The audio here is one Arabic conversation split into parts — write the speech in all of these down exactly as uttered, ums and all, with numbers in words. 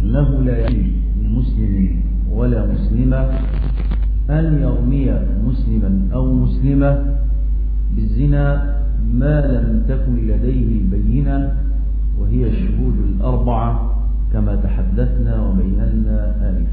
أنه لا يحل لمسلم ولا مسلمة أن يرمي مسلما أو مسلمة بالزنا ما لم تكن لديه البينة، وهي الشهود الأربعة كما تحدثنا وبينا آنفا.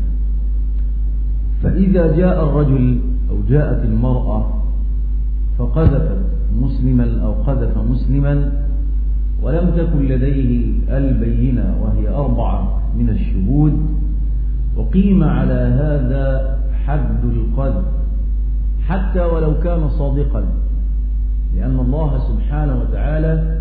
فإذا جاء الرجل أو جاءت المرأة فقذفت مسلما أو قذف مسلما ولم تكن لديه البينة وهي أربعة من الشهود، وقيم على هذا حد القذف حتى ولو كان صادقا، لأن الله سبحانه وتعالى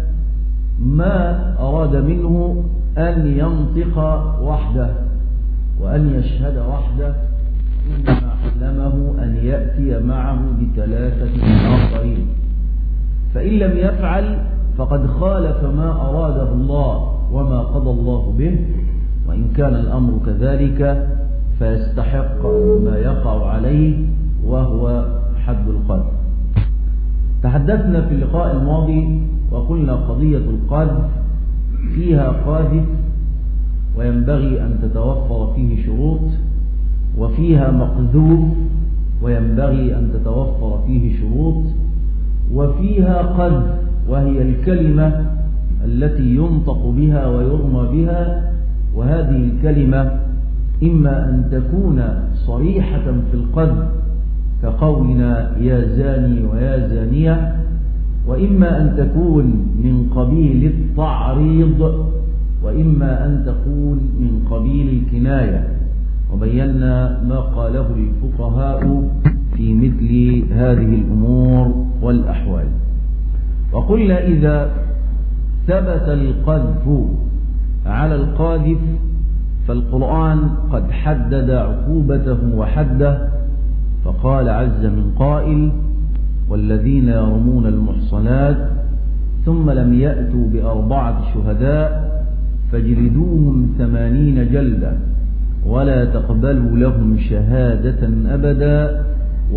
ما أراد منه أن ينطق وحده وأن يشهد وحده، إنما علمه أن يأتي معه بثلاثة آخرين، فإن لم يفعل فقد خالف ما أراده الله وما قضى الله به، وإن كان الأمر كذلك فيستحق ما يقع عليه وهو حد القذف. تحدثنا في اللقاء الماضي وقلنا قضية القذف فيها قاذف وينبغي أن تتوفر فيه شروط، وفيها مقذوف وينبغي أن تتوفر فيه شروط، وفيها قذف وهي الكلمة التي ينطق بها ويرمى بها، وهذه الكلمة إما أن تكون صريحة في القذف كقولنا يا زاني ويا زانية، وإما أن تكون من قبيل التعريض، وإما أن تكون من قبيل الكناية، وبينا ما قاله الفقهاء في مثل هذه الأمور والأحوال. وقلنا إذا ثبت القذف على القاذف فالقرآن قد حدد عقوبته وحده، فقال عز من قائل والذين يرمون المحصنات ثم لم يأتوا بأربعة شهداء فاجلدوهم ثمانين جلدة ولا تقبلوا لهم شهادة أبدا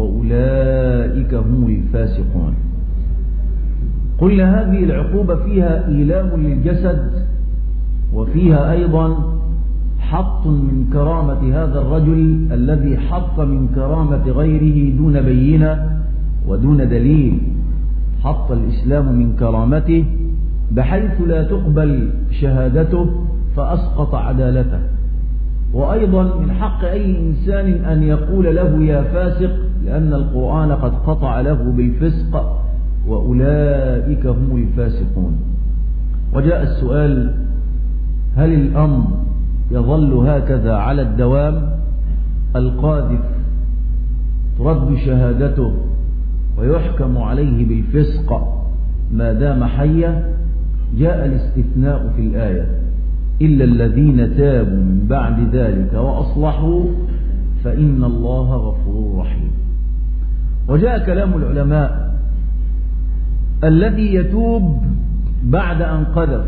وأولئك هم الفاسقون. قلنا هذه العقوبة فيها إيلام للجسد، وفيها أيضا حط من كرامة هذا الرجل الذي حط من كرامة غيره دون بينة ودون دليل، حط الإسلام من كرامته بحيث لا تقبل شهادته فأسقط عدالته. وأيضا من حق أي إنسان أن يقول له يا فاسق، لأن القرآن قد قطع له بالفسق وأولئك هم الفاسقون. وجاء السؤال هل الأمر يظل هكذا على الدوام؟ القاذف ترد شهادته ويحكم عليه بالفسق ما دام حيا؟ جاء الاستثناء في الآية إلا الذين تابوا من بعد ذلك وأصلحوا فإن الله غفور رحيم. وجاء كلام العلماء الذي يتوب بعد أن قذف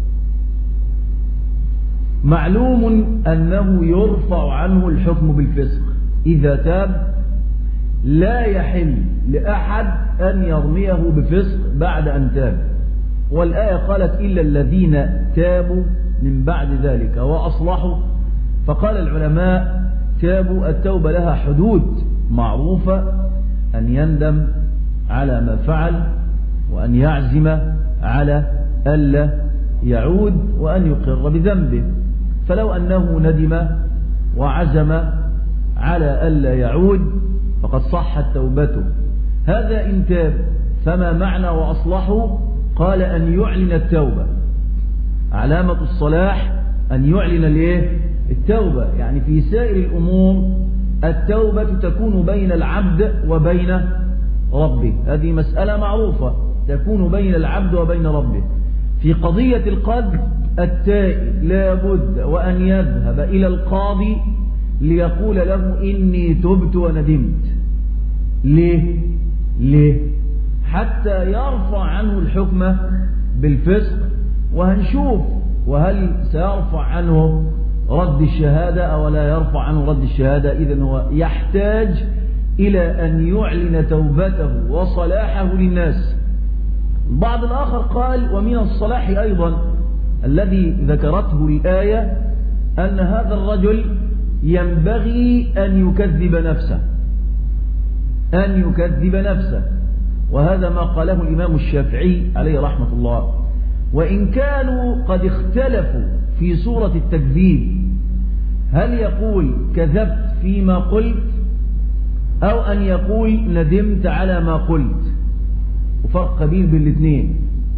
معلوم أنه يرفع عنه الحكم بالفسق، إذا تاب لا يحل لأحد أن يرميه بفسق بعد أن تاب، والآية قالت إلا الذين تابوا من بعد ذلك وأصلحوا، فقال العلماء تابوا التوبة لها حدود معروفة، أن يندم على ما فعل وأن يعزم على ألا يعود وأن يقر بذنبه، فلو أنه ندم وعزم على ألا يعود فقد صحت توبته. هذا إن تاب. فما معنى وأصلحوا؟ قال أن يعلن التوبة، علامة الصلاح أن يعلن الايه؟ التوبة. يعني في سائر الأمور التوبة تكون بين العبد وبين ربه، هذه مسألة معروفة تكون بين العبد وبين ربه. في قضية القذف التائب لا بد وأن يذهب إلى القاضي ليقول له إني تبت وندمت. ليه؟ ليه؟ حتى يرفع عنه الحكم بالفسق، وهنشوف وهل سيرفع عنه رد الشهادة أو لا يرفع عنه رد الشهادة. إذن هو يحتاج إلى أن يعلن توبته وصلاحه للناس. البعض الآخر قال ومن الصلاح أيضا الذي ذكرته الآية أن هذا الرجل ينبغي أن يكذب نفسه أن يكذب نفسه وهذا ما قاله الإمام الشافعي عليه رحمة الله. وإن كانوا قد اختلفوا في صورة التكذيب، هل يقول كذبت فيما قلت أو أن يقول ندمت على ما قلت، وفرق كبير بين الاثنين.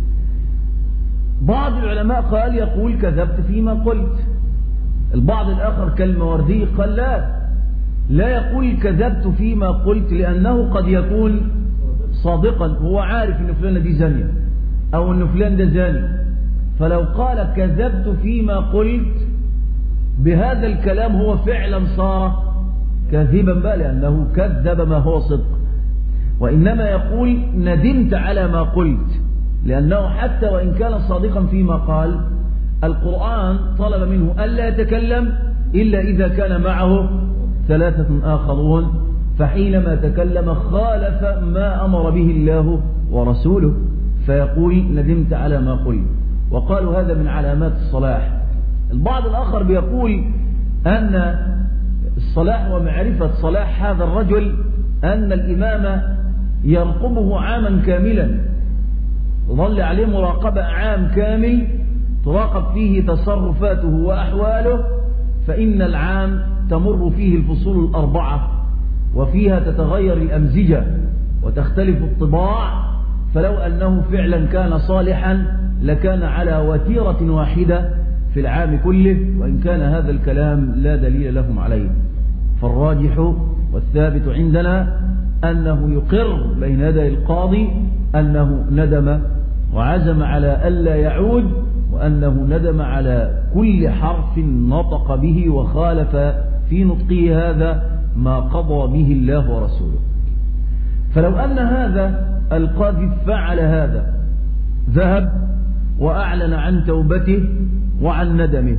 بعض العلماء قال يقول كذبت فيما قلت، البعض الآخر كالماوردي قال لا لا يقول كذبت فيما قلت، لأنه قد يكون صادقا، هو عارف أن فلان دي زانية أو أن فلان ده زاني، فلو قال كذبت فيما قلت بهذا الكلام هو فعلا صار كاذبا بقى، لأنه كذب ما هو صدق. وإنما يقول ندمت على ما قلت، لأنه حتى وإن كان صادقا فيما قال، القرآن طلب منه ألا يتكلم إلا إذا كان معه ثلاثة آخرون، فحينما تكلم خالف ما أمر به الله ورسوله، فيقول ندمت على ما قلت. وقالوا هذا من علامات الصلاح. البعض الآخر بيقول أن الصلاح ومعرفة صلاح هذا الرجل أن الإمام يرقبه عاما كاملا، ظل عليه مراقبة عام كامل تراقب فيه تصرفاته وأحواله، فإن العام تمر فيه الفصول الأربعة وفيها تتغير الأمزجة وتختلف الطباع، فلو أنه فعلا كان صالحا لكان على وتيرة واحدة في العام كله، وإن كان هذا الكلام لا دليل لهم عليه. فالراجح والثابت عندنا أنه يقر بين يدي القاضي أنه ندم وعزم على ألا يعود، وأنه ندم على كل حرف نطق به وخالف في نطقه هذا ما قضى به الله ورسوله. فلو أن هذا القاضي فعل هذا، ذهب وأعلن عن توبته وعن ندمه،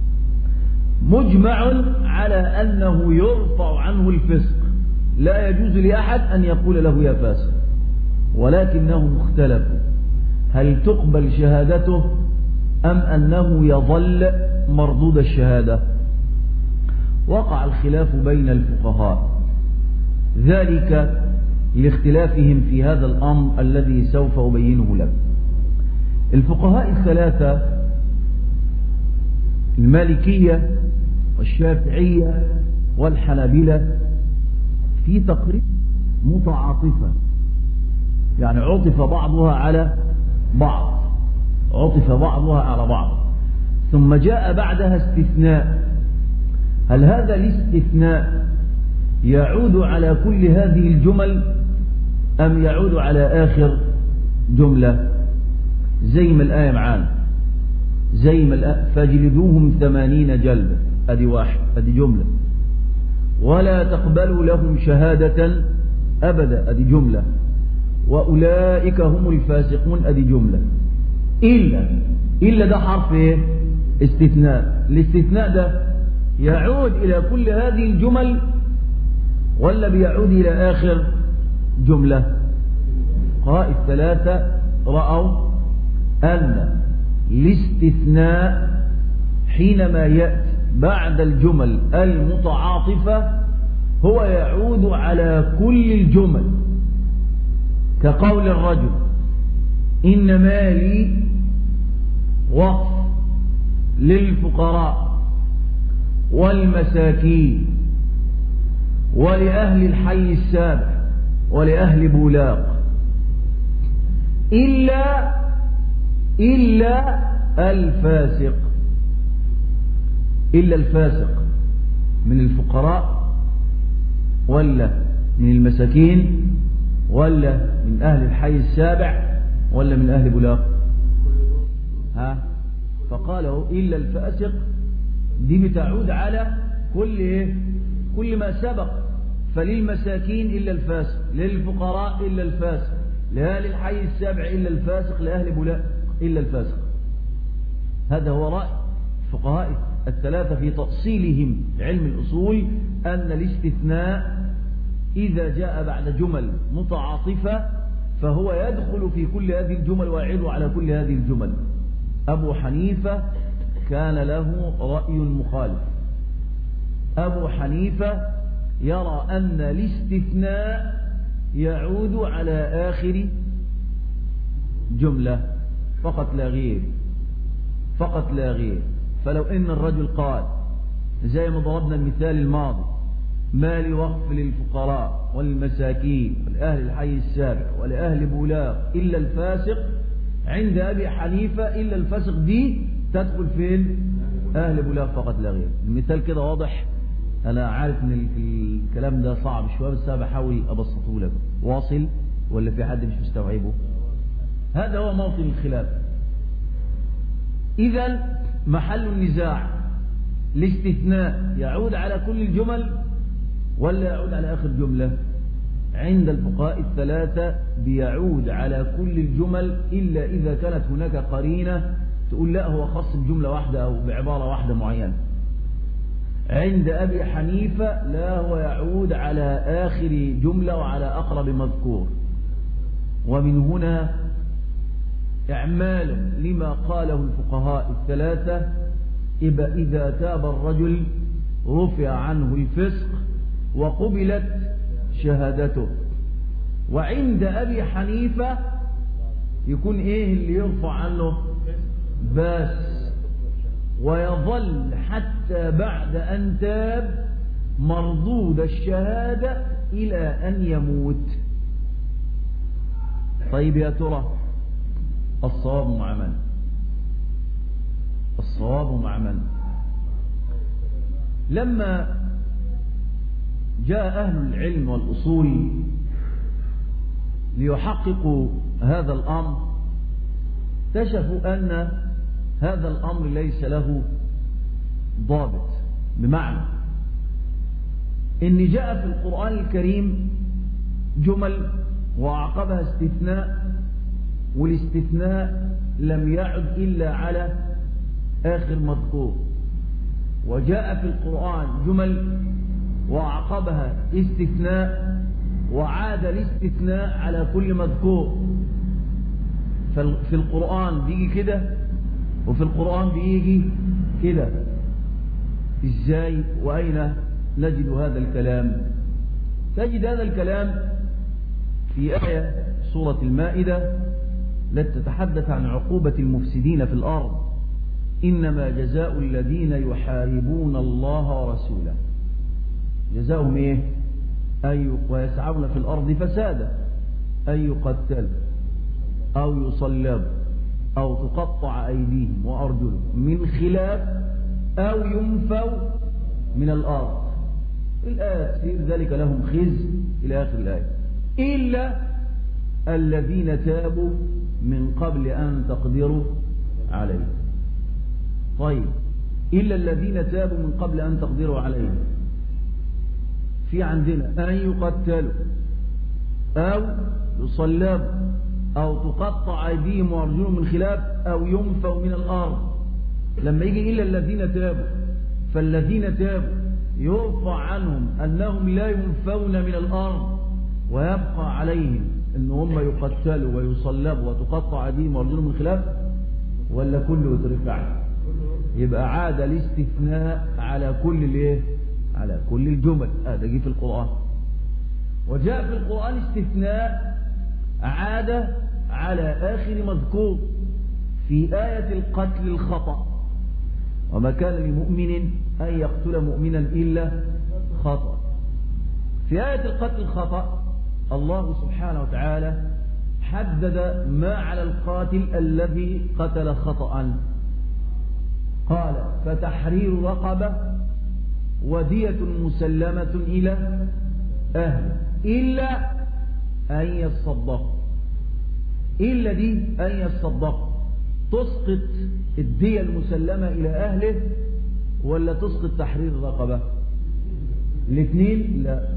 مجمع على أنه يرفع عنه الفسق، لا يجوز لأحد أن يقول له يا فاسق، ولكنهم اختلفوا هل تقبل شهادته أم أنه يظل مردود الشهادة. وقع الخلاف بين الفقهاء، ذلك لاختلافهم في هذا الأمر الذي سوف أبينه لك. الفقهاء الثلاثة المالكية والشافعية والحنابلة في تقريب متعاطفة، يعني عطف بعضها على بعض عطف بعضها على بعض ثم جاء بعدها استثناء. هل هذا الاستثناء يعود على كل هذه الجمل أم يعود على آخر جملة؟ زي ما الآية معانا، زي ما الآية فاجلدوهم ثمانين جلدة، أدي واحد أدي جملة، ولا تقبلوا لهم شهادة أبدا، أدي جملة، وأولئك هم الفاسقون، أدي جملة. إلا إلا ده حرف إيه؟ استثناء. الاستثناء ده يعود إلى كل هذه الجمل ولا بيعود إلى آخر جملة؟ قراء الثلاثة رأوا أن الاستثناء حينما يأتي بعد الجمل المتعاطفة هو يعود على كل الجمل، كقول الرجل إن مالي وقف للفقراء والمساكين ولأهل الحي السابع ولأهل بولاق، إلا إلا الفاسق، إلا الفاسق من الفقراء ولا من المساكين ولا من أهل الحي السابع ولا من أهل بولاق؟ ها فقالوا إلا الفاسق، دي بتعود على كل إيه؟ كل ما سبق. فللمساكين إلا الفاسق، للفقراء إلا الفاسق، لأهل الحي السابع إلا الفاسق، لأهل بولاق إلا الفاسق. هذا هو رأي الفقهاء الثلاثة في تأصيلهم علم الأصول، أن الاستثناء إذا جاء بعد جمل متعاطفة فهو يدخل في كل هذه الجمل ويعيد على كل هذه الجمل. أبو حنيفة كان له رأي مخالف. أبو حنيفة يرى أن الاستثناء يعود على آخر جملة فقط لا غير، فقط لا غير. فلو إن الرجل قال زي ما ضربنا المثال الماضي: ما لي وقف للفقراء والمساكين والأهل الحي السابع ولأهل بولاغ إلا الفاسق، عند أبي حنيفة إلا الفاسق دي تدخل فين؟ أهل بولاغ فقط لا غير. المثال كده واضح؟ أنا عارف إن الكلام ده صعب شوية بس أنا بحاول أبسطه لك. واصل ولا في حد مش مستوعبه؟ هذا هو موطن الخلاف. إذا محل النزاع الاستثناء يعود على كل الجمل ولا يعود على آخر جملة؟ عند الفقهاء الثلاثة بيعود على كل الجمل إلا إذا كانت هناك قرينة تقول لا هو خاص بجملة واحدة أو بعبارة واحدة معينة. عند أبي حنيفة لا، هو يعود على آخر جملة وعلى أقرب مذكور. ومن هنا إعمال لما قاله الفقهاء الثلاثة: إذا تاب الرجل رفع عنه الفسق وقبلت شهادته. وعند أبي حنيفة يكون إيه اللي يرفع عنه؟ بس، ويظل حتى بعد أن تاب مردود الشهادة إلى أن يموت. طيب يا ترى الصواب مع من؟ الصواب مع من؟ لما جاء أهل العلم والأصول ليحققوا هذا الأمر اكتشفوا أن هذا الأمر ليس له ضابط، بمعنى إن جاء في القرآن الكريم جمل وعقبها استثناء، والاستثناء لم يعد إلا على آخر مذكور. وجاء في القرآن جمل وعقبها استثناء وعاد الاستثناء على كل مذكور. في القرآن بيجي كده وفي القرآن بيجي كده. ازاي وأين نجد هذا الكلام؟ تجد هذا الكلام في آية سورة المائدة التي تتحدث عن عقوبة المفسدين في الأرض: إنما جزاء الذين يحاربون الله ورسوله. جزاؤهم إيه؟ أن ويسعون في الأرض فسادا، أن يقتلوا أو يصلبوا أو تقطع أيديهم وأرجلهم من خلاف أو ينفوا من الأرض. الآية تصير ذلك لهم خزي إلى آخر الآية، إلا الذين تابوا من قبل أن تقدروا عليهم. طيب، إلا الذين تابوا من قبل أن تقدروا عليهم، في عندنا أن يقتلوا أو يصلبوا أو تقطع أيديهم وأرجلهم من خلاف أو ينفوا من الأرض. لما يجي إلا الذين تابوا، فالذين تابوا يرفع عنهم أنهم لا ينفون من الأرض ويبقى عليهم أن هم يقتلوا ويصلبوا وتقطع أيديهم وأرجلهم من خلاف، ولا كله يترفع؟ يبقى عاد الاستثناء على كل الايه؟ على كل الجمل. هذا جه في القرآن. وجاء في القرآن استثناء عاد على آخر مذكور في آية القتل الخطأ: وما كان لمؤمن أن يقتل مؤمنا إلا خطأ. في آية القتل الخطأ الله سبحانه وتعالى حدد ما على القاتل الذي قتل خطأ، قال: فتحرير رقبة ودية مسلمة إلى أهله إلا أن يصدق. إلا دي أن يصدق تسقط الدية المسلمة إلى أهله ولا تسقط تحرير الرقبة؟ الاثنين؟ لا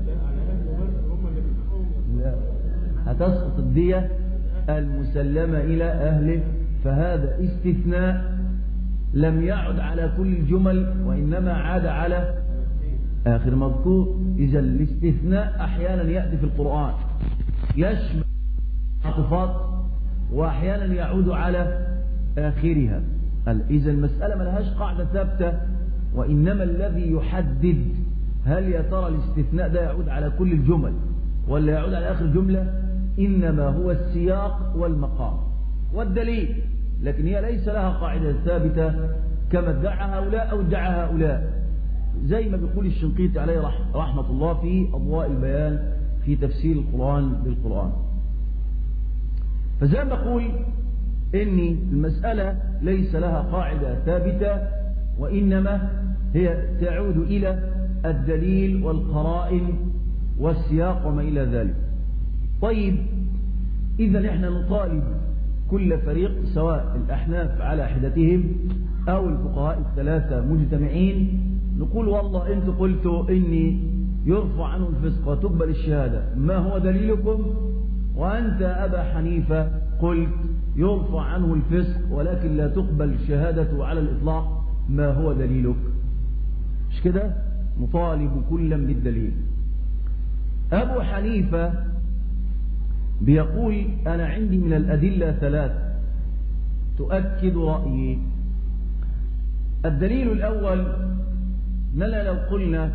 لا، هتسقط الدية المسلمة إلى أهله. فهذا استثناء لم يعد على كل الجمل وإنما عاد على آخر مذكور. إذا الاستثناء أحيانا يأتي في القرآن يشمل عطفات وأحيانا يعود على آخرها. إذا المسألة ما لهاش قاعدة ثابتة، وإنما الذي يحدد هل يا ترى الاستثناء ده يعود على كل الجمل ولا يعود على آخر جملة، إنما هو السياق والمقام والدليل، لكن هي ليس لها قاعدة ثابتة كما ادعى هؤلاء أو ادعى هؤلاء، زي ما بيقول الشنقيطي عليه رحمة الله في أضواء البيان في تفسير القرآن بالقرآن. فزي ما بقول إن المسألة ليس لها قاعدة ثابتة، وإنما هي تعود إلى الدليل والقرائن والسياق وما إلى ذلك. طيب، إذا إحنا نطالب كل فريق سواء الأحناف على حدتهم أو الفقهاء الثلاثة مجتمعين، نقول والله أنتم قلتوا إني يرفع عنه الفسق وتقبل الشهادة، ما هو دليلكم؟ وأنت أبا حنيفة قلت يرفع عنه الفسق ولكن لا تقبل الشهادة على الإطلاق، ما هو دليلك؟ مش كده؟ نطالب كلا بالدليل. أبو حنيفة بيقول أنا عندي من الأدلة ثلاث تؤكد رأيي. الدليل الأول، أننا لو قلنا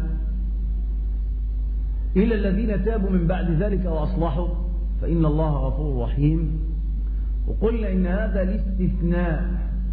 إلى الذين تابوا من بعد ذلك وأصلحوا فإن الله غفور رحيم، وقلنا إن هذا الاستثناء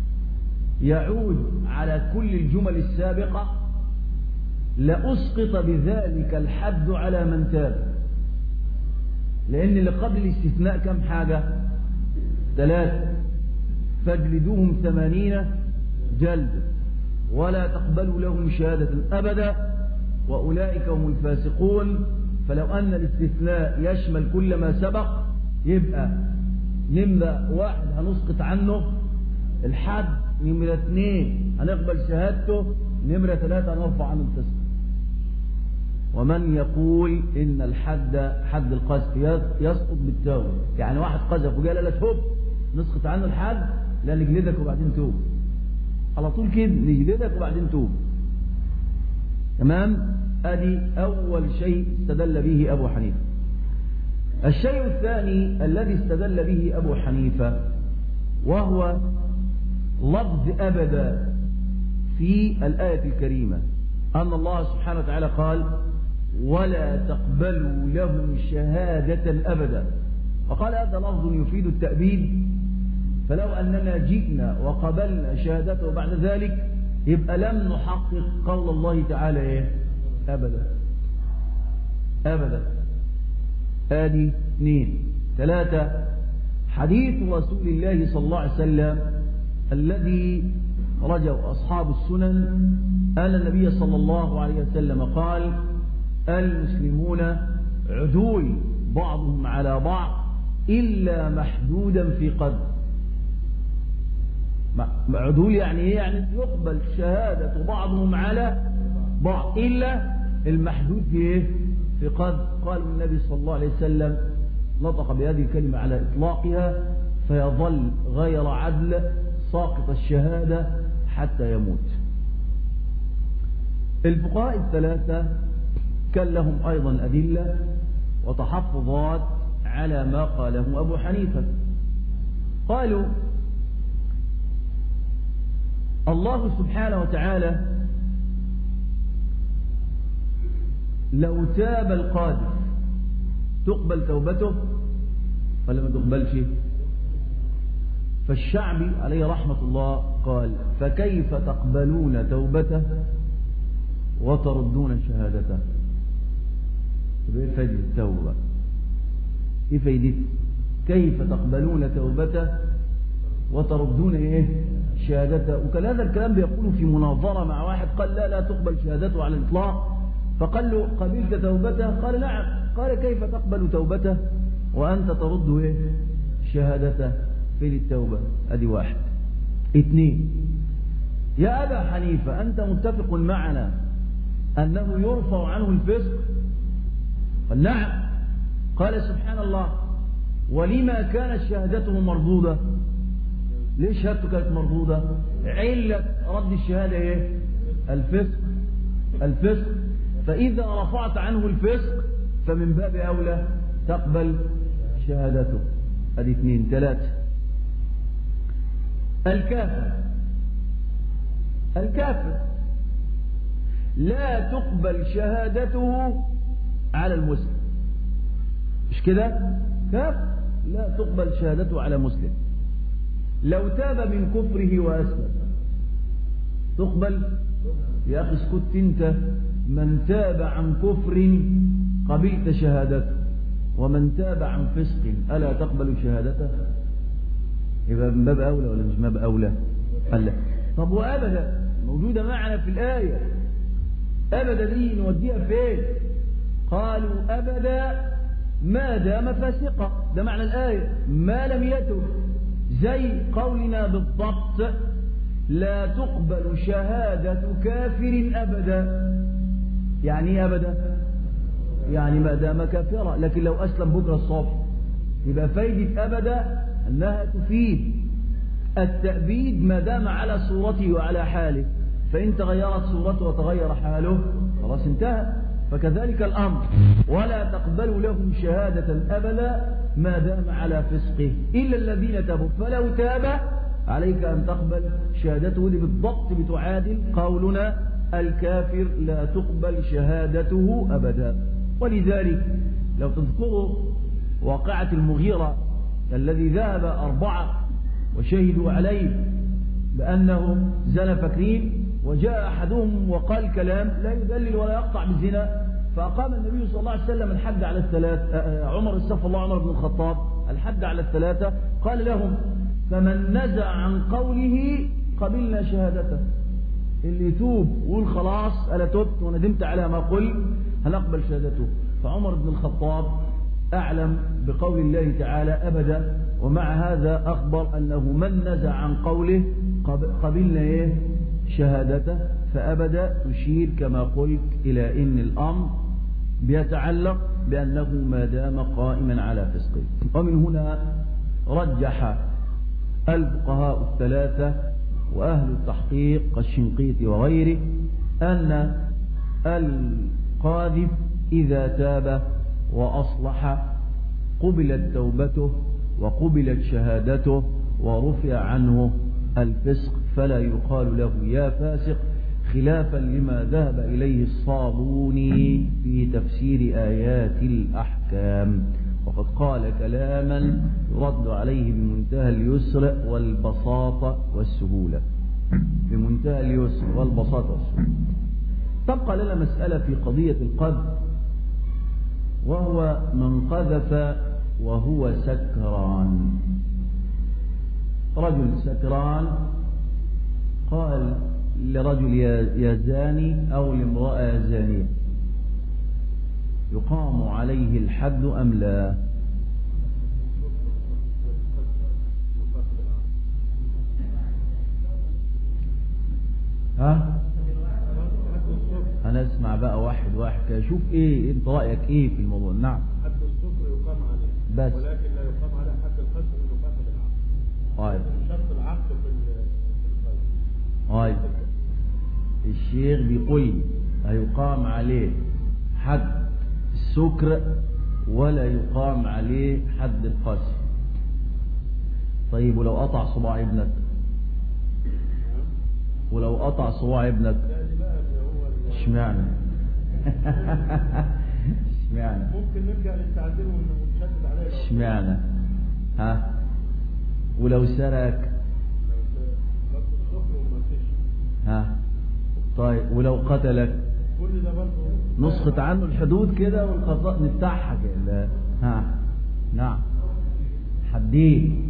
يعود على كل الجمل السابقة، لأسقط بذلك الحد على من تاب، لأن اللي قبل الاستثناء كم حاجة؟ ثلاثة، فاجلدوهم ثمانين جلد ولا تقبلوا لهم شهادة أبدا وأولئك هم الفاسقون. فلو أن الاستثناء يشمل كل ما سبق، يبقى نمرة واحد هنسقط عنه الحد، نمرة اثنين هنقبل شهادته، نمرة ثلاثة هنرفع عنه الفسق. ومن يقول إن الحد حد القذف يسقط بالتوبة، يعني واحد قذف وقال لا توب، نسقط عنه الحد، لا نجلدك وبعدين توب، على طول كده نجلدك وبعدين توب. تمام؟ ادي اول شيء استدل به ابو حنيفه. الشيء الثاني الذي استدل به ابو حنيفه وهو لفظ ابدا في الايه الكريمه، ان الله سبحانه وتعالى قال ولا تقبلوا لهم شهاده ابدا، وقال هذا لفظ يفيد التأبيد، فلو اننا جئنا وقبلنا شهادته بعد ذلك يبقى لم نحقق قول الله تعالى ايه؟ ابدا ابدا. ادي اثنين. ثلاثة، حديث رسول الله صلى الله عليه وسلم الذي رجوا اصحاب السنن ان النبي صلى الله عليه وسلم قال المسلمون عدول بعضهم على بعض الا محدودا في قدر. عدول يعني ايه؟ يعني يقبل شهادة بعضهم على بعض إلا المحدود في ايه؟ في قدر. قال النبي صلى الله عليه وسلم نطق بهذه الكلمة على إطلاقها فيظل غير عدل ساقط الشهادة حتى يموت. الفقهاء الثلاثة كان لهم أيضا أدلة وتحفظات على ما قاله أبو حنيفة. قالوا الله سبحانه وتعالى لو تاب القاذف تقبل توبته ولا ما تقبلش؟ فالشعبي عليه رحمة الله قال فكيف تقبلون توبته وتردون شهادته؟ ايه فايدة التوبة؟ ايه فايدته؟ كيف تقبلون توبته وتردون ايه؟ شهادته. وكان هذا الكلام بيقوله في مناظرة مع واحد قال لا لا تقبل شهادته على الإطلاق، فقال له قبلت توبته؟ قال نعم. قال كيف تقبل توبته وأنت ترد ايه؟ شهادته في التوبة؟ ادي واحد. اثنين، يا أبا حنيفة أنت متفق معنا أنه يرفع عنه الفسق؟ قال نعم. قال سبحان الله ولما كانت شهادته مردودة؟ ليش شهادته كانت مردودة؟ علة رد الشهادة ايه؟ الفسق. الفسق. فإذا رفعت عنه الفسق فمن باب أولى تقبل شهادته. ادي اثنين. ثلاثة، الكافر الكافر لا تقبل شهادته على المسلم، مش كده؟ كافر لا تقبل شهادته على مسلم. لو تاب من كفره وأسلم تقبل؟ يا أخي اسكت أنت. من تاب عن كفر قبلت شهادته، ومن تاب عن فسق ألا تقبل شهادته؟ يبقى من باب أولى ولا مش من باب أولى؟ قال لا. طب وأبدا موجودة معنا في الآية، أبدا دي نوديها فين؟ قالوا أبدا ما دام فاسقا، ده معنى الآية، ما لم يتب، زي قولنا بالضبط لا تقبل شهادة كافر أبدا. يعني ايه أبدا؟ يعني ما دام كافرا، لكن لو أسلم بكرة الصبح يبقى فايدة أبدا أنها تفيد التأبيد ما دام على صورته وعلى حاله، فإن تغيرت صورته وتغير حاله خلاص انتهى. فكذلك الأمر، ولا تقبل لهم شهادة أبدا ما دام على فسقه إلا الذين تابوا، فلو تاب عليك أن تقبل شهادته. دي بالضبط بتعادل قولنا الكافر لا تقبل شهادته أبدا. ولذلك لو تذكروا واقعة المغيرة الذي ذهب أربعة وشهدوا عليه بأنه زنى فاكرين، وجاء أحدهم وقال كلام لا يدلل ولا يقطع بالزنا، فأقام النبي صلى الله عليه وسلم الحد على الثلاث. عمر استغفر الله عمر بن الخطاب الحد على الثلاثة، قال لهم فمن نزع عن قوله قبلنا شهادته، اللي يتوب ويقول خلاص أنا تبت وندمت على ما قلت هنقبل شهادته. فعمر بن الخطاب أعلم بقول الله تعالى أبدا، ومع هذا أخبر أنه من نزع عن قوله قبلنا إيه شهادته. فأبدا تشير كما قلت إلى إن الأمر بيتعلق بأنه ما دام قائما على فسقه. ومن هنا رجح الفقهاء الثلاثة وأهل التحقيق كالشنقيطي وغيره أن القاذف إذا تاب وأصلح قبلت توبته وقبلت شهادته ورفع عنه الفسق، فلا يقال له يا فاسق، خلافا لما ذهب إليه الصابوني في تفسير آيات الأحكام، وقد قال كلاما يرد عليه بمنتهى اليسر والبساطة والسهولة، بمنتهى اليسر والبساطة والسهولة. تبقى لنا مسألة في قضية القذف، وهو من قذف وهو سكران. رجل سكران قال لرجل يا زاني أو لامرأة زانية، يقام عليه الحد أم لا؟ ها؟ أنا أسمع بقى واحد واحد كده، شوف إيه أنت رأيك إيه في الموضوع. نعم، حد السكر يقام عليه، بس ولكن لا يقام عليه حد القذف إنه فاسد العقل. طيب شرط العقل في القذف. طيب الشيخ بيقول لي هيقام عليه حد السكر ولا يقام عليه حد القذف. طيب ولو قطع صباع ابنك، ولو قطع صباع ابنك اشمعنى؟ اشمعنى؟ ممكن نرجع للتعديل ونشدد عليه. اشمعنى؟ ها؟ ولو سرق؟ ها؟ طيب ولو قتلك؟ كل ده برضه نسخط عنه الحدود كده والقضاء نفتحها كده. ها؟ نعم، حدين.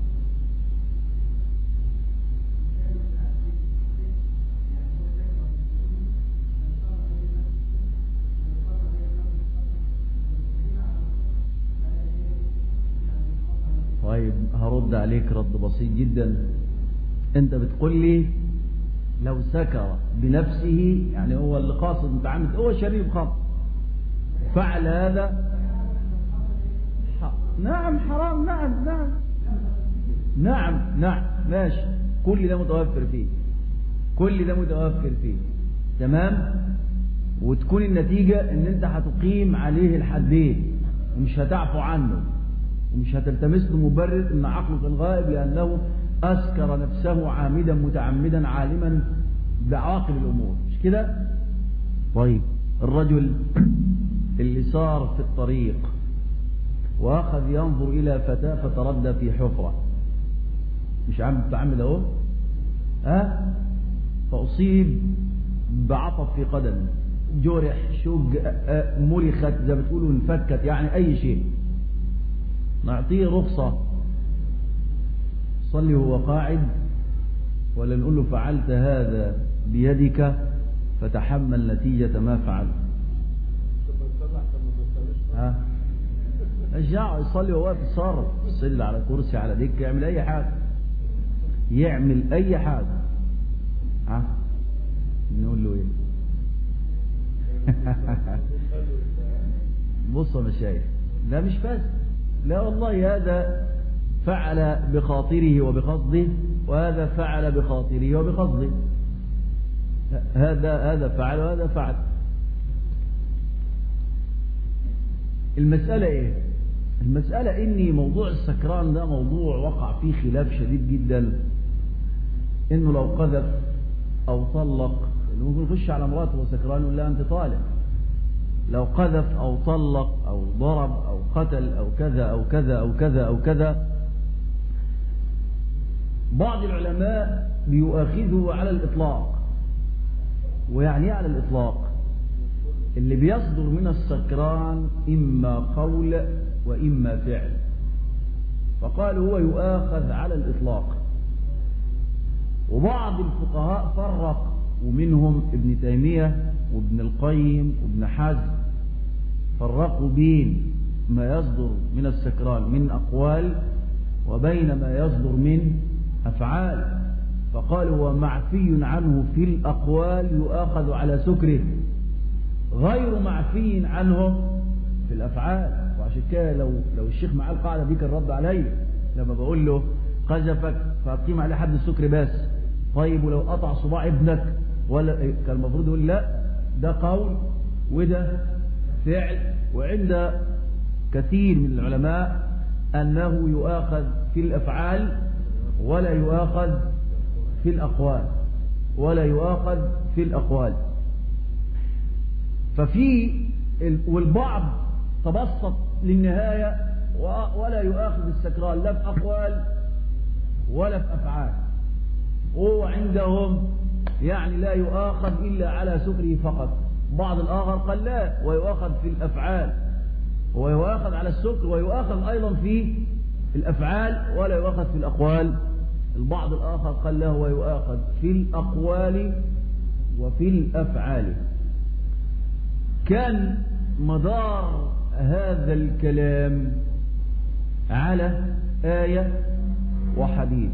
طيب هرد عليك رد بسيط جدا. انت بتقول لي لو سكر بنفسه، يعني هو اللي قاصد متعمد، هو شريب خمر، فعل هذا ح... نعم حرام، نعم نعم نعم نعم ماشي، كل ده متوفر فيه، كل ده متوفر فيه تمام. وتكون النتيجة ان انت هتقيم عليه الحدين ومش هتعفو عنه ومش هتلتمس له مبرر ان عقله كان غائب لانه اسكر نفسه عامدا متعمدا عالما بعواقب الأمور، مش كده؟ طيب الرجل اللي صار في الطريق وأخذ ينظر إلى فتاة فتردى في حفرة، مش عم تعمد أهو، ها؟ فأصيب بعطف في قدمه، جرح، شق، ملخت زي ما بتقولوا، انفكت، يعني أي شيء، نعطيه رخصة صلي وهو قاعد، ولا نقول له فعلت هذا بيدك فتحمل نتيجة ما فعلت؟ ها؟ اشجعه يصلي وهو واقف، يتصرف، يصلي على كرسي، على دكة، يعمل أي حاجة، يعمل أي حاجة. ها؟ نقول له إيه؟ بص يا مشايخ، لا مش فاسد، لا والله، هذا فعل بخاطره وبقصده، وهذا فعل بخاطره وبقصده، هذا هذا فعل وهذا فعل. المسألة إيه؟ المسألة إني موضوع السكران ده موضوع وقع فيه خلاف شديد جدا، إنه لو قذف أو طلق، ممكن يخش على مراته وسكران يقول لها أنت طالق، لو قذف أو طلق أو ضرب أو قتل أو كذا أو كذا أو كذا أو كذا، بعض العلماء بيؤاخذه على الإطلاق. ويعني على الإطلاق اللي بيصدر من السكران إما قول وإما فعل، فقالوا هو يؤاخذ على الإطلاق. وبعض الفقهاء فرق، ومنهم ابن تيمية وابن القيم وابن حزم، فرقوا بين ما يصدر من السكران من أقوال وبين ما يصدر من أفعال، فقالوا ومعفي عنه في الأقوال يؤاخذ على سكره، غير معفي عنه في الأفعال. وعشان كده لو لو الشيخ معاه القاعدة دي كان رد علي لما بقول له قذفك فهتقيم عليه حد السكر بس، طيب ولو قطع صباع ابنك ولا، كان المفروض يقول لا ده قول وده فعل. وعند كثير من العلماء أنه يؤاخذ في الأفعال ولا يؤاخذ في الأقوال، ولا يؤاخذ في الأقوال. ففي والبعض تبسط للنهاية ولا يؤاخذ السكران لا في أقوال ولا في أفعال، وهو عندهم يعني لا يؤاخذ إلا على سكره فقط. بعض الآخر قال لا، ويؤاخذ في الأفعال، ويؤاخذ على السكر، ويؤاخذ أيضا في الأفعال ولا يؤاخذ في الأقوال. البعض الآخر قال له ويؤاخذ في الأقوال وفي الأفعال. كان مدار هذا الكلام على آية وحديث.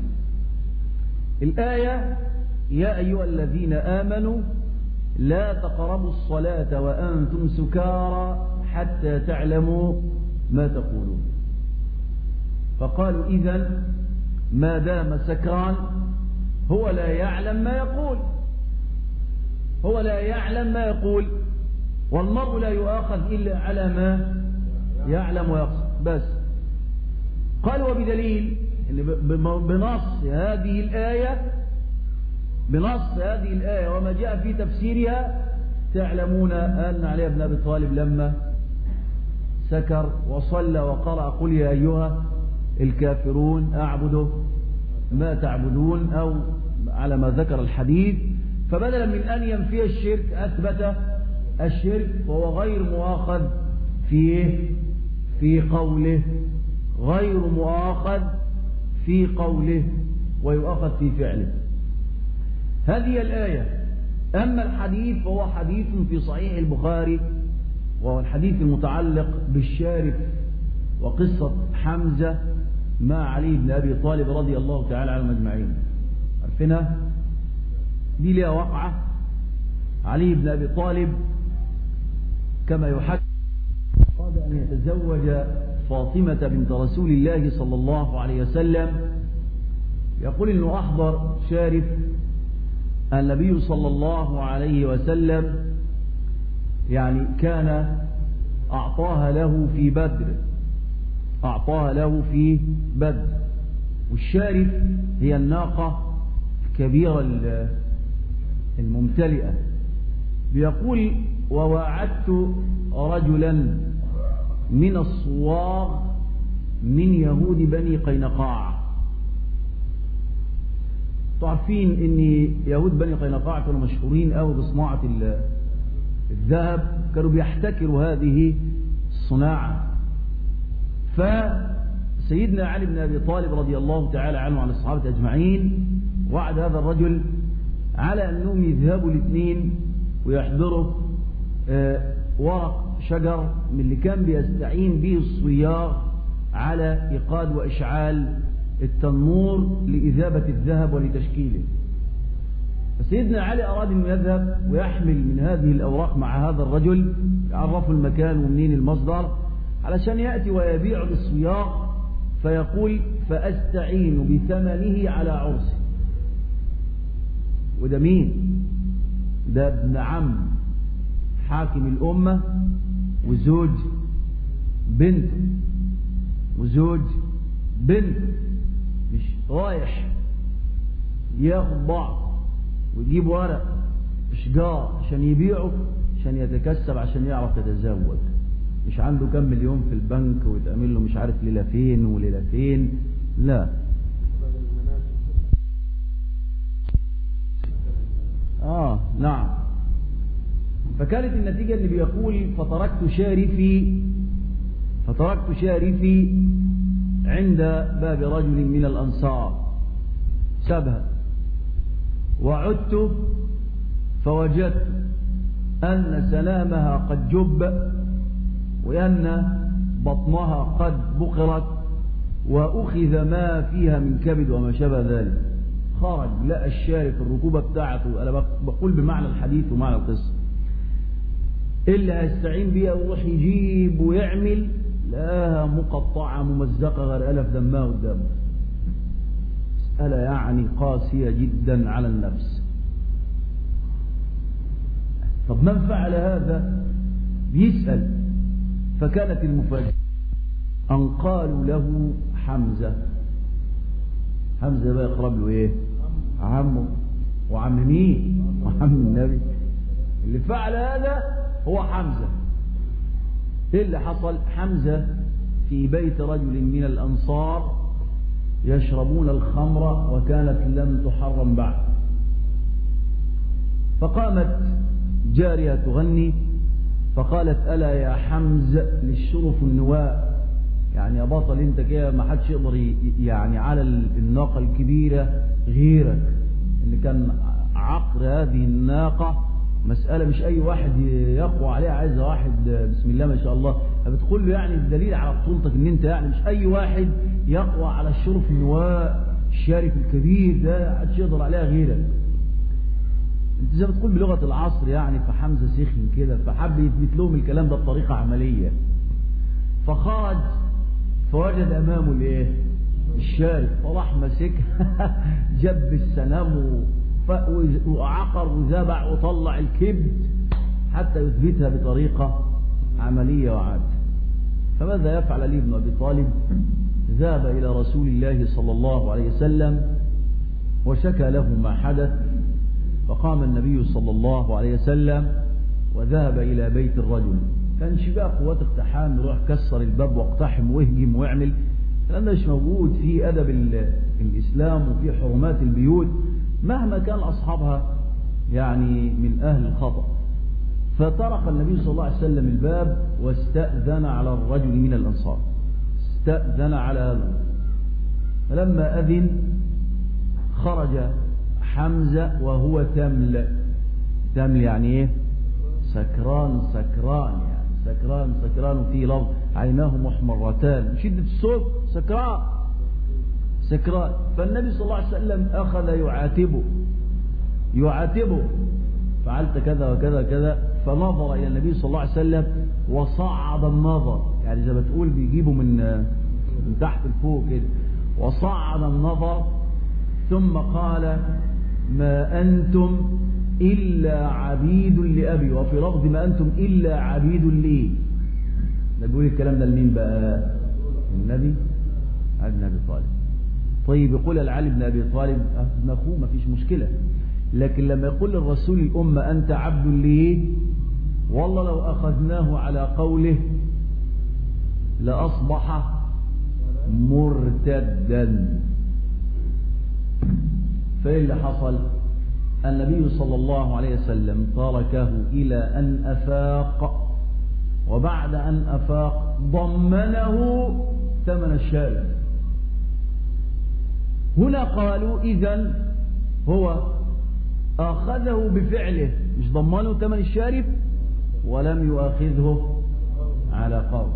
الآية يا أيها الذين آمنوا لا تقربوا الصلاة وأنتم سكارى حتى تعلموا ما تقولون. فقالوا إذن ما دام سكران هو لا يعلم ما يقول، هو لا يعلم ما يقول، والمرء لا يؤاخذ إلا على ما يعلم ويقصد بس. قال وبدليل بنص هذه الآية، بنص هذه الآية وما جاء في تفسيرها تعلمون أن علي بن أبي طالب لما سكر وصلى وقرأ قل يا أيها الكافرون أعبد ما تعبدون أو على ما ذكر الحديث، فبدلا من أن ينفي الشرك أثبت الشرك، وهو غير مؤاخذ في في قوله، غير مؤاخذ في قوله ويؤاخذ في فعله. هذه الآية. أما الحديث فهو حديث في صحيح البخاري، وهو الحديث المتعلق بالشارف وقصة حمزة مع علي بن أبي طالب رضي الله تعالى عنهم أجمعين. عرفنا دي لها وقعة. علي بن أبي طالب كما يحكى أراد أن يتزوج فاطمة بنت رسول الله صلى الله عليه وسلم. يقول إنه أحضر شارف النبي صلى الله عليه وسلم، يعني كان أعطاها له في بدر، أعطاها له في بدر. والشارف هي الناقة الكبيرة الممتلئة. بيقول وواعدت رجلا من الصواغ من يهود بني قينقاع. تعرفين ان يهود بني قينقاع كانوا مشهورين قوي بصناعة الذهب، كانوا بيحتكروا هذه الصناعة. فسيدنا علي بن أبي طالب رضي الله تعالى عنه وعن الصحابة أجمعين وعد هذا الرجل على أنهم يذهبوا الاثنين ويحضروا آه ورق شجر من اللي كان بيستعين به الصياغ على إيقاد وإشعال التنور لإذابة الذهب ولتشكيله. فسيدنا علي أراد أن يذهب ويحمل من هذه الأوراق مع هذا الرجل، يعرفه المكان ومنين المصدر علشان يأتي ويبيع للصياغ، فيقول فأستعين بثمنه على عرسه. وده مين؟ ده ابن عم حاكم الأمة وزوج بنته وزوج بنته، مش رايح ياخد بعض ويجيب ورق اشجار عشان يبيعه عشان يتكسب عشان يعرف يتزوج. مش عنده كم مليون في البنك ويتعمل له مش عارف ليلة فين وليلة فين، لا. آه نعم. فكانت النتيجة اللي بيقول فتركت شارفي فتركت شارفي عند باب رجل من الأنصار سبها، وعدت فوجدت أن سلامها قد جب وأن بطنها قد بقرت وأخذ ما فيها من كبد وما شابه ذلك. خرج لقى الشارف الركوبة بتاعته، أنا بقول بمعنى الحديث ومعنى القصة، اللي هيستعين بيها ويروح يجيب ويعمل لقاها مقطعة ممزقة غرقانة في دمها قدامه. مسألة يعني قاسية جدا على النفس. طب من فعل هذا؟ بيسأل، فكانت المفاجأة أن قالوا له حمزة. حمزة بقى يقرب له إيه؟ عمه. وعم مين؟ وعم النبي. اللي فعل هذا هو حمزة. إيه اللي حصل؟ حمزة في بيت رجل من الأنصار يشربون الخمر وكانت لم تحرم بعد، فقامت جارية تغني فقالت ألا يا حمز للشرف النواء، يعني يا بطل انت كده ما حدش يقدر يعني على الناقة الكبيرة غيرك. اللي كان عقر هذه الناقة مسألة مش أي واحد يقوى عليها، عايزة واحد بسم الله ما شاء الله. فبتقول له يعني الدليل على بطولتك ان انت يعني مش أي واحد يقوى على الشرف النواء الشارف الكبير ده، محدش يقدر عليها غيرك. انت زي ما بتقول بلغة العصر يعني. فحمزة سخن كده فحب يثبت لهم الكلام ده بطريقة عملية، فخرج فوجد امامه الايه؟ الشارف، فراح مسكها جب السنام وعقر وذبح وطلع الكبد حتى يثبتها بطريقة عملية وعاد. فماذا يفعل علي بن أبي طالب؟ ذهب إلى رسول الله صلى الله عليه وسلم وشكى له ما حدث، فقام النبي صلى الله عليه وسلم وذهب إلى بيت الرجل. كان شباب قوات اقتحام يروح كسر الباب واقتحم ويهجم ويعمل، الكلام ده مش موجود في أدب الإسلام وفي حرمات البيوت مهما كان أصحابها يعني من أهل الخطأ. فطرق النبي صلى الله عليه وسلم الباب واستأذن على الرجل من الأنصار، استأذن على هذا. فلما أذن خرج حمزة وهو تمل. تمل يعني إيه؟ سكران سكران يعني سكران سكران في لفظ عيناه محمرتان شدة الصوت سكران سكران. فالنبي صلى الله عليه وسلم أخذ يعاتبه يعاتبه فعلت كذا وكذا كذا. فنظر إلى النبي صلى الله عليه وسلم وصعد النظر، يعني زي ما تقول بيجيبه من من تحت لفوق كده، وصعد النظر ثم قال ما أنتم إلا عبيد لأبي، وفي لفظ ما أنتم إلا عبيد لي. ده بيقول الكلام ده لمين بقى؟ النبي علي بن أبي طالب. طيب يقول العلي بن أبي طالب ابن أخوه ما فيش مشكلة، لكن لما يقول الرسول الأمة أنت عبد ليه، والله لو أخذناه على قوله لأصبح مرتدا. فإيه اللي حصل؟ النبي صلى الله عليه وسلم تركه إلى أن أفاق، وبعد أن أفاق ضمنه ثمن الشارب. هنا قالوا إذن هو أخذه بفعله، مش ضمنه ثمن الشارب، ولم يؤاخذه على قول.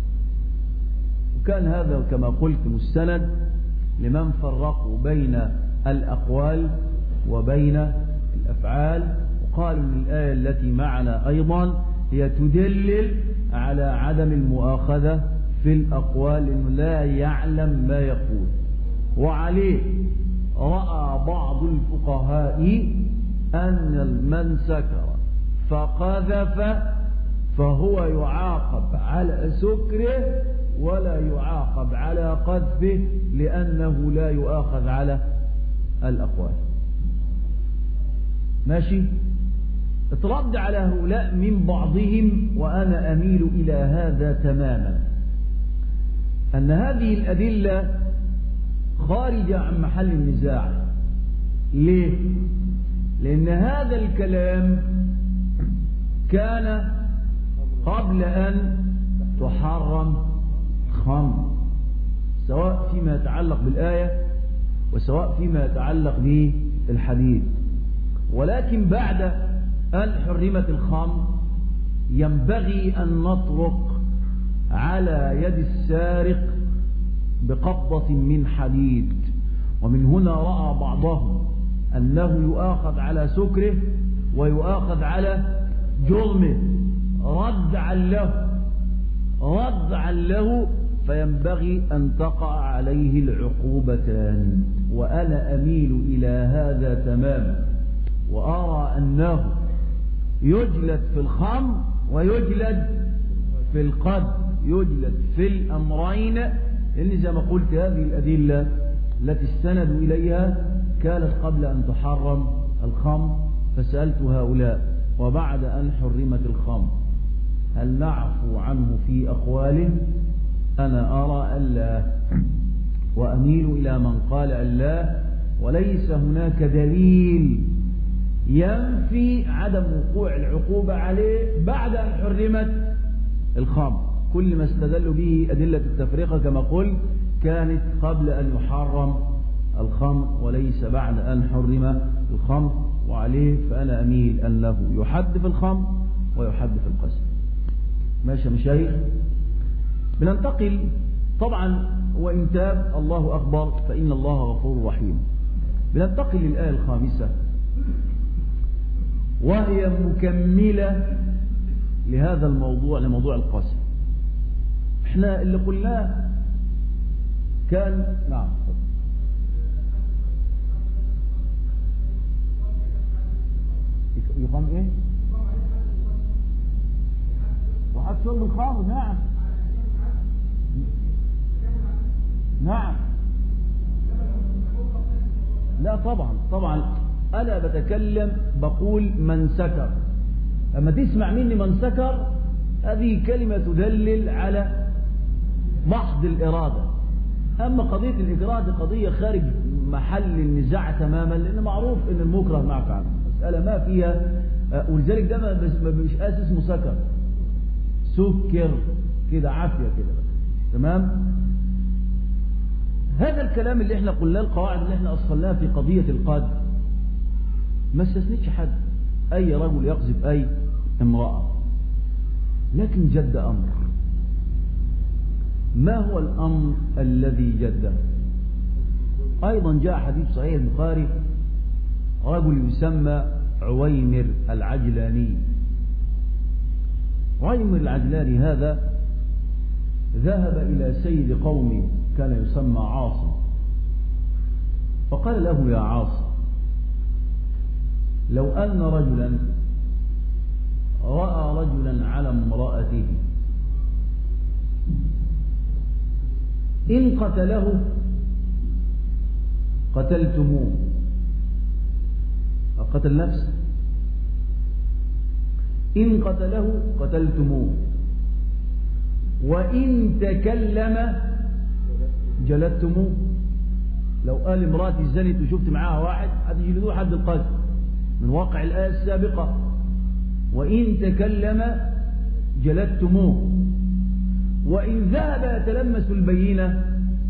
وكان هذا كما قلت مستند لمن فرقوا بين الأقوال وبين الأفعال، وقالوا ان الآية التي معنا أيضا هي تدلل على عدم المؤاخذة في الأقوال، لأنه لا يعلم ما يقول. وعليه رأى بعض الفقهاء أن من سكر فقذف فهو يعاقب على سكره ولا يعاقب على قذفه، لأنه لا يؤاخذ على الأقوال. ماشي؟ اترد على هؤلاء من بعضهم، وأنا أميل إلى هذا تماما، أن هذه الأدلة خارجة عن محل النزاع. ليه؟ لأن هذا الكلام كان قبل أن تحرم الخمر، سواء فيما يتعلق بالآية وسواء فيما يتعلق بالحديث. ولكن بعد أن حرمت الخمر ينبغي أن نطرق على يد السارق بقبضة من حديد. ومن هنا رأى بعضهم أنه يؤاخذ على سكره ويؤاخذ على جرمه ردعا له ردعا له فينبغي أن تقع عليه العقوبتان. وأنا أميل إلى هذا تماما، وأرى أنه يجلد في الخمر ويجلد في القذف، يجلد في الأمرين، لأن زي ما قلت هذه الأدلة التي استندوا إليها كانت قبل أن تحرم الخمر. فسألت هؤلاء وبعد أن حرمت الخمر هل نعفو عنه في أقواله؟ أنا أرى ألا، وأميل إلى من قال ألا، وليس هناك دليل ينفي عدم وقوع العقوبة عليه بعد أن حرمت الخمر. كل ما استدلوا به أدلة التفرقة كما قلت كانت قبل أن يحرم الخمر وليس بعد أن حرم الخمر. وعليه فأنا أميل أنه يحد في الخمر ويحد في القسم. ماشي مشايخ؟ بننتقل طبعا، وإن تاب الله أكبر فإن الله غفور رحيم. بننتقل للآية الخامسة وهي مكملة لهذا الموضوع، لموضوع القسم. احنا اللي قلناه كان نعم يقام ايه وحد شرب الخمر. نعم نعم لا طبعا طبعا أنا بتكلم بقول من سكر. أما تسمع مني من سكر هذه كلمة تدلل على محض الإرادة. أما قضية الإكراه دي قضية خارج محل النزاع تماما، لأن معروف أن المكره معك عنه مسألة ما فيها. ولذلك ده ما مش قاس اسمه سكر، سكر كده عافية كده. تمام؟ هذا الكلام اللي احنا قلناه، القواعد اللي احنا أصلناها في قضية القذف ما استثنتش حد، أي رجل يقذف أي امرأة. لكن جد أمر. ما هو الأمر الذي جده؟ أيضا جاء حديث صحيح البخاري، رجل يسمى عويمر العجلاني. عويمر العجلاني هذا ذهب إلى سيد قومه كان يسمى عاصم، فقال له يا عاصم، لو أن رجلا رأى رجلا على امرأته إن قتله قتلتموه. قتل نفسه. إن قتله قتلتموه، وإن تكلم جلدتموه. لو قال امرأتي زنت وشفت معاها واحد هتجلدوه حد القتل من واقع الآية السابقة. وإن تكلم جلدتموه، وإن ذهب يتلمس البينة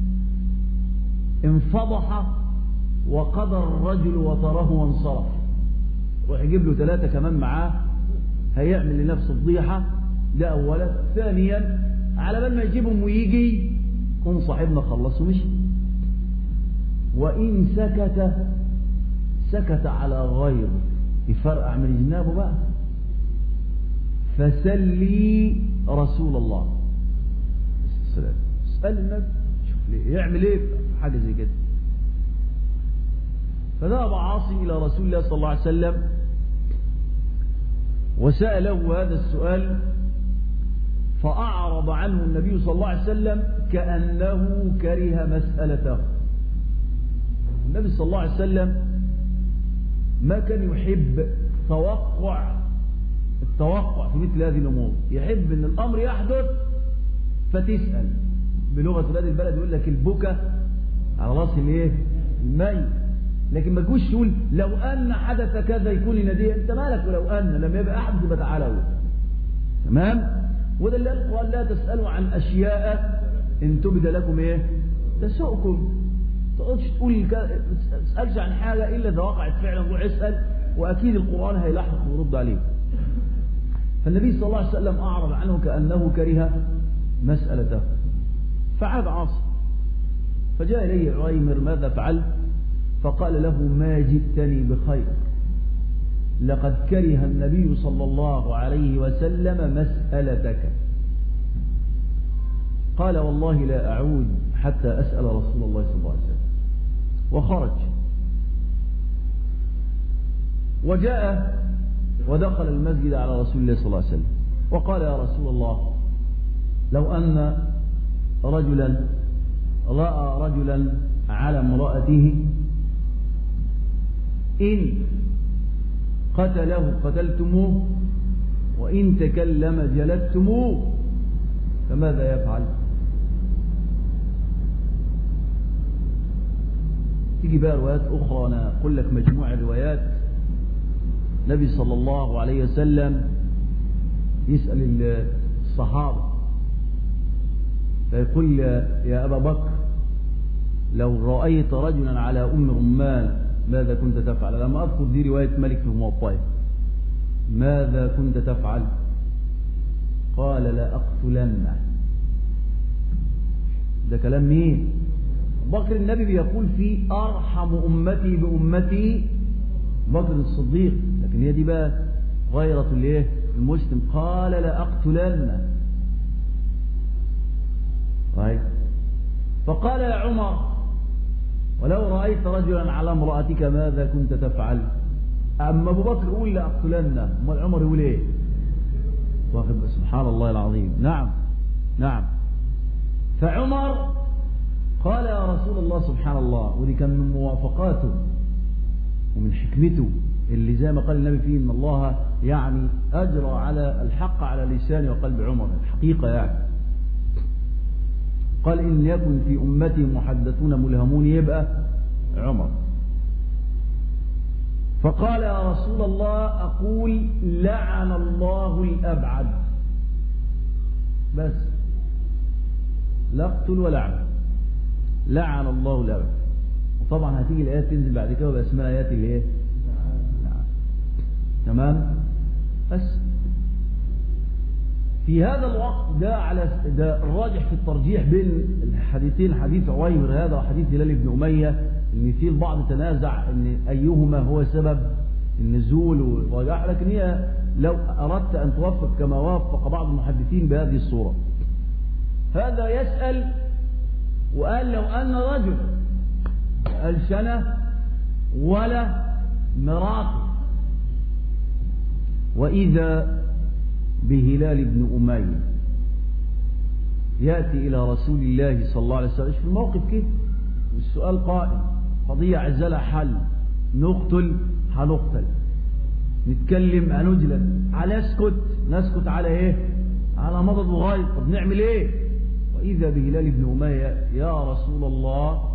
انفضح وقضى الرجل وطره وانصرف. روح يجيب له ثلاثة كمان معاه هيعمل لنفسه فضيحة. ده أولا. ثانيا على بال ما يجيبهم ويجي كون صاحبنا خلص ومشي. وإن سكت سكت على غيره، يفرقع من جنابه بقى. فسلي رسول الله السلام، اسأل النبي شوف ليه يعمل ايه في حاجة زي كده. فذهب عاصم إلى رسول الله صلى الله عليه وسلم وسأله هذا السؤال، فأعرض عنه النبي صلى الله عليه وسلم كأنه كره مسألته. النبي صلى الله عليه وسلم ما كان يحب توقع التوقع في مثل هذه الأمور، يحب أن الأمر يحدث فتسأل. بلغة ولاد البلد يقول لك البكا على راس الايه الميت، لكن ما تجوش تقول لو أن حدث كذا يكون لناديه. أنت مالك ولو أن لما يبقى أحد يبقى تعالوا. تمام. وده اللي قال لا تسألوا عن أشياء إن تبد لكم إيه تسؤكم. تقولش تقول ما تسألش عن حاجة إلا إذا وقعت فعلا. روح اسأل وأكيد القرآن هيلاحق ويرد عليه. فالنبي صلى الله عليه وسلم أعرض عنه كأنه كره مسألته. فعاد عاصم فجاء إليه عويمر ماذا فعلت؟ فقال له ما جئتني بخير، لقد كره النبي صلى الله عليه وسلم مسألتك. قال والله لا أعود حتى أسأل رسول الله صلى الله عليه وسلم. وخرج وجاء ودخل المسجد على رسول الله صلى الله عليه وسلم وقال يا رسول الله لو أن رجلا رأى رجلا على امرأته إن قتله قتلتموه وإن تكلم جلدتموه، فماذا يفعل؟ تيجي بقى روايات أخرى، أنا أقول لك مجموعة روايات. النبي صلى الله عليه وسلم يسأل الصحابة فيقول يا أبا بكر لو رأيت رجلا على أم رمان ماذا كنت تفعل؟ لما أذكر دي رواية مالك في الموطأ. ماذا كنت تفعل؟ قال لا أقتلنه. ده كلام مين؟ بكر النبي بيقول فيه أرحم أمتي بأمتي بكر الصديق، لكن هي دي بقى غيرة الايه المسلم. قال لا أقتلنه. طيب فقال يا عمر ولو رأيت رجلا على امرأتك ماذا كنت تفعل؟ أما أبو بكر يقول لا أقتلنه، أما عمر يقول إيه؟ واخد سبحان الله العظيم. نعم نعم. فعمر قال يا رسول الله سبحان الله، ودي كان من موافقاته ومن حكمته اللي زي ما قال النبي فيه إن الله يعني أجرى على الحق على لسان وقلب عمر، الحقيقة يعني. قال إن يكن في أمتي محدثون ملهمون يبقى عمر. فقال يا رسول الله أقول لعن الله الأبعد، بس لا اقتل ولا اعمل، لعن الله الأبعد. وطبعا هتيجي الآيات تنزل بعد كده ويبقى اسمها آيات الايه؟ نعم. تمام. بس في هذا الوقت ده على ده الراجح في الترجيح بين الحديثين، حديث عويمر هذا وحديث هلال بن أمية، ان في البعض تنازع ان ايهما هو سبب النزول والرجاح، لكن هي لو اردت ان توفق كما وافق بعض المحدثين بهذه الصورة. هذا يسأل وقال لو ان رجل قال سنة ولا مراته، وإذا بهلال بن أمية يأتي إلى رسول الله صلى الله عليه وسلم في الموقف كده والسؤال قائم، قضية عزلها حل، نقتل هنقتل، نتكلم هنجلد، على اسكت نسكت على ايه؟ على مضض وغيظ. طب نعمل ايه؟ واذا بهلال بن اميه يا رسول الله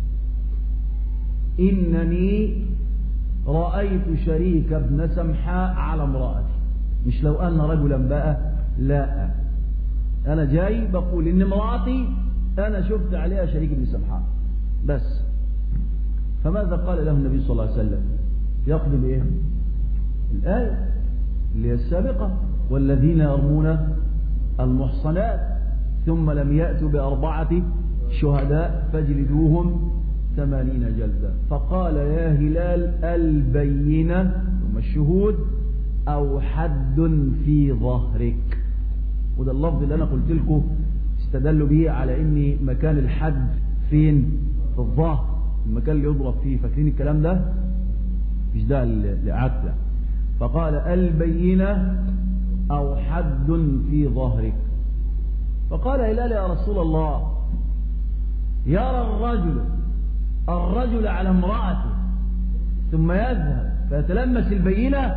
انني رايت شريك بن سمحاء على امرأتي، مش لو ان رجلا بقى، لا انا جاي بقول ان امرأتي انا شفت عليها شريك بن سمحاء بس. فماذا قال له النبي صلى الله عليه وسلم؟ يقضي بايه؟ الآية اللي هي السابقة والذين يرمون المحصنات ثم لم يأتوا بأربعة شهداء فاجلدوهم ثمانين جلدة. فقال يا هلال البينة ثم الشهود أو حد في ظهرك. وده اللفظ اللي أنا قلت لكم استدلوا به على إن مكان الحد فين؟ في الظهر، المكان اللي يضرب فيه. فاكرين الكلام ده؟ مش ده لعدله. فقال البينة أو حد في ظهرك. فقال هلال يا رسول الله يرى الرجل الرجل على امرأته ثم يذهب فيتلمس البينة.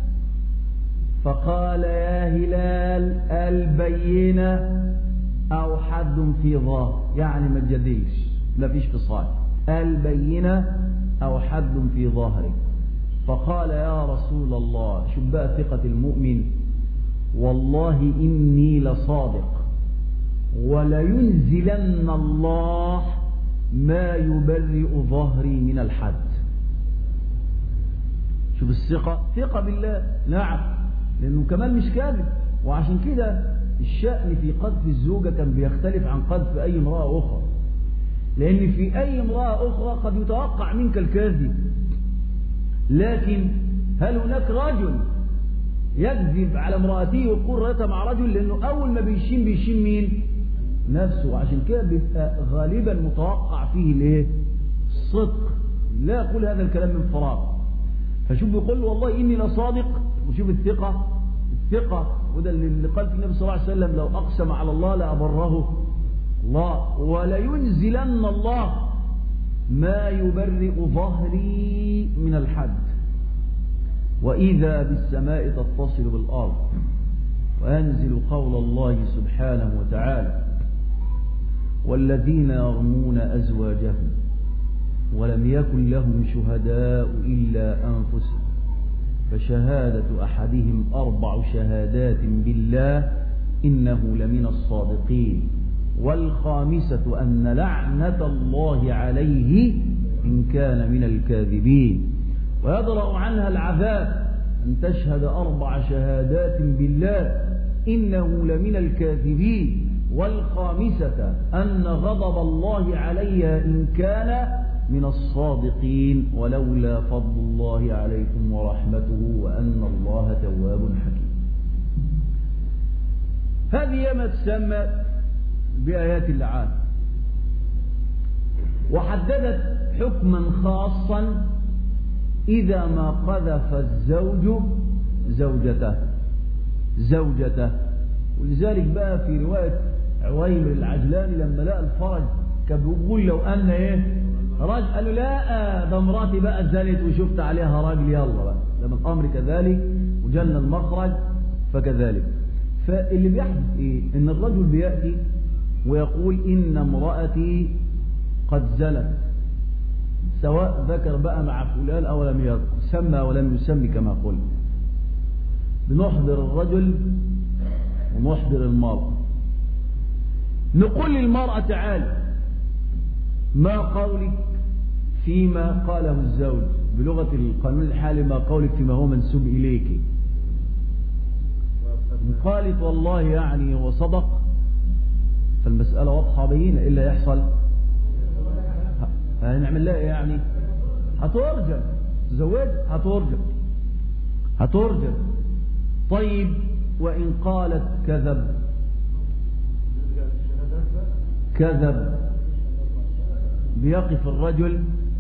فقال يا هلال البينة أو حد في ظهر، يعني ما تجادلش، ما فيش فصال، البينة أو حد في ظهرك. فقال يا رسول الله، شوف بقى ثقة المؤمن، والله إني لصادق ولينزلن الله ما يبرئ ظهري من الحد. شوف الثقة، ثقة بالله، نعم، لأنه كمان مش كاذب. وعشان كده الشأن في قذف الزوجة كان بيختلف عن قذف أي امرأة أخرى، لأن في أي امرأة أخرى قد يتوقع منك الكاذب، لكن هل هناك رجل يكذب على امرأته ويقول رأيتها مع رجل؟ لأنه أول ما بيشين بيشين مين؟ نفسه. وعشان كده بيبقى غالبا متوقع فيه الايه؟ الصدق، لا يقول هذا الكلام من فراغ. فشوف بيقول والله إني لصادق، وشوف الثقة، الثقة وده اللي قال في النبي صلى الله عليه وسلم لو أقسم على الله لأبره الله ولينزلن الله ما يبرئ ظهري من الحد. وإذا بالسماء تتصل بالأرض وينزل قول الله سبحانه وتعالى والذين يرمون أزواجهم ولم يكن لهم شهداء إلا أنفسهم فشهادة أحدهم أربع شهادات بالله إنه لمن الصادقين والخامسة أن لعنة الله عليه إن كان من الكاذبين ويدرأ عنها العذاب أن تشهد أربع شهادات بالله إنه لمن الكاذبين والخامسة أن غضب الله عليها إن كان من الصادقين ولولا فضل الله عليكم ورحمته وأن الله تواب حكيم. هذه ما تسمى بآيات اللعان، وحددت حكما خاصا إذا ما قذف الزوج زوجته زوجته ولذلك بقى في رواية عويمر العجلاني لما لقى الفرج كان بيقول لو أن إيه راجل، قال له لا ده مراتي بقى زنت وشفت عليها راجل، يلا بقى لما الأمر كذلك وجلنا المخرج فكذلك. فاللي بيحدث إيه؟ إن الرجل بيأتي ويقول إن امرأتي قد زنت، سواء ذكر بقى مع فلان أو لم يذكر، سمى ولم يسمي كما قلت. بنحضر الرجل ونحضر المرأة، نقول للمرأة تعالي ما قولك فيما قاله الزوج، بلغة القانون الحالي ما قولك فيما هو منسوب إليك. قالت والله يعني هو صدق، فالمسألة واضحة بينة، إلا يحصل هنعمل لها يعني هترجم، تزوج هترجم هترجم طيب وإن قالت كذب كذب بيقف الرجل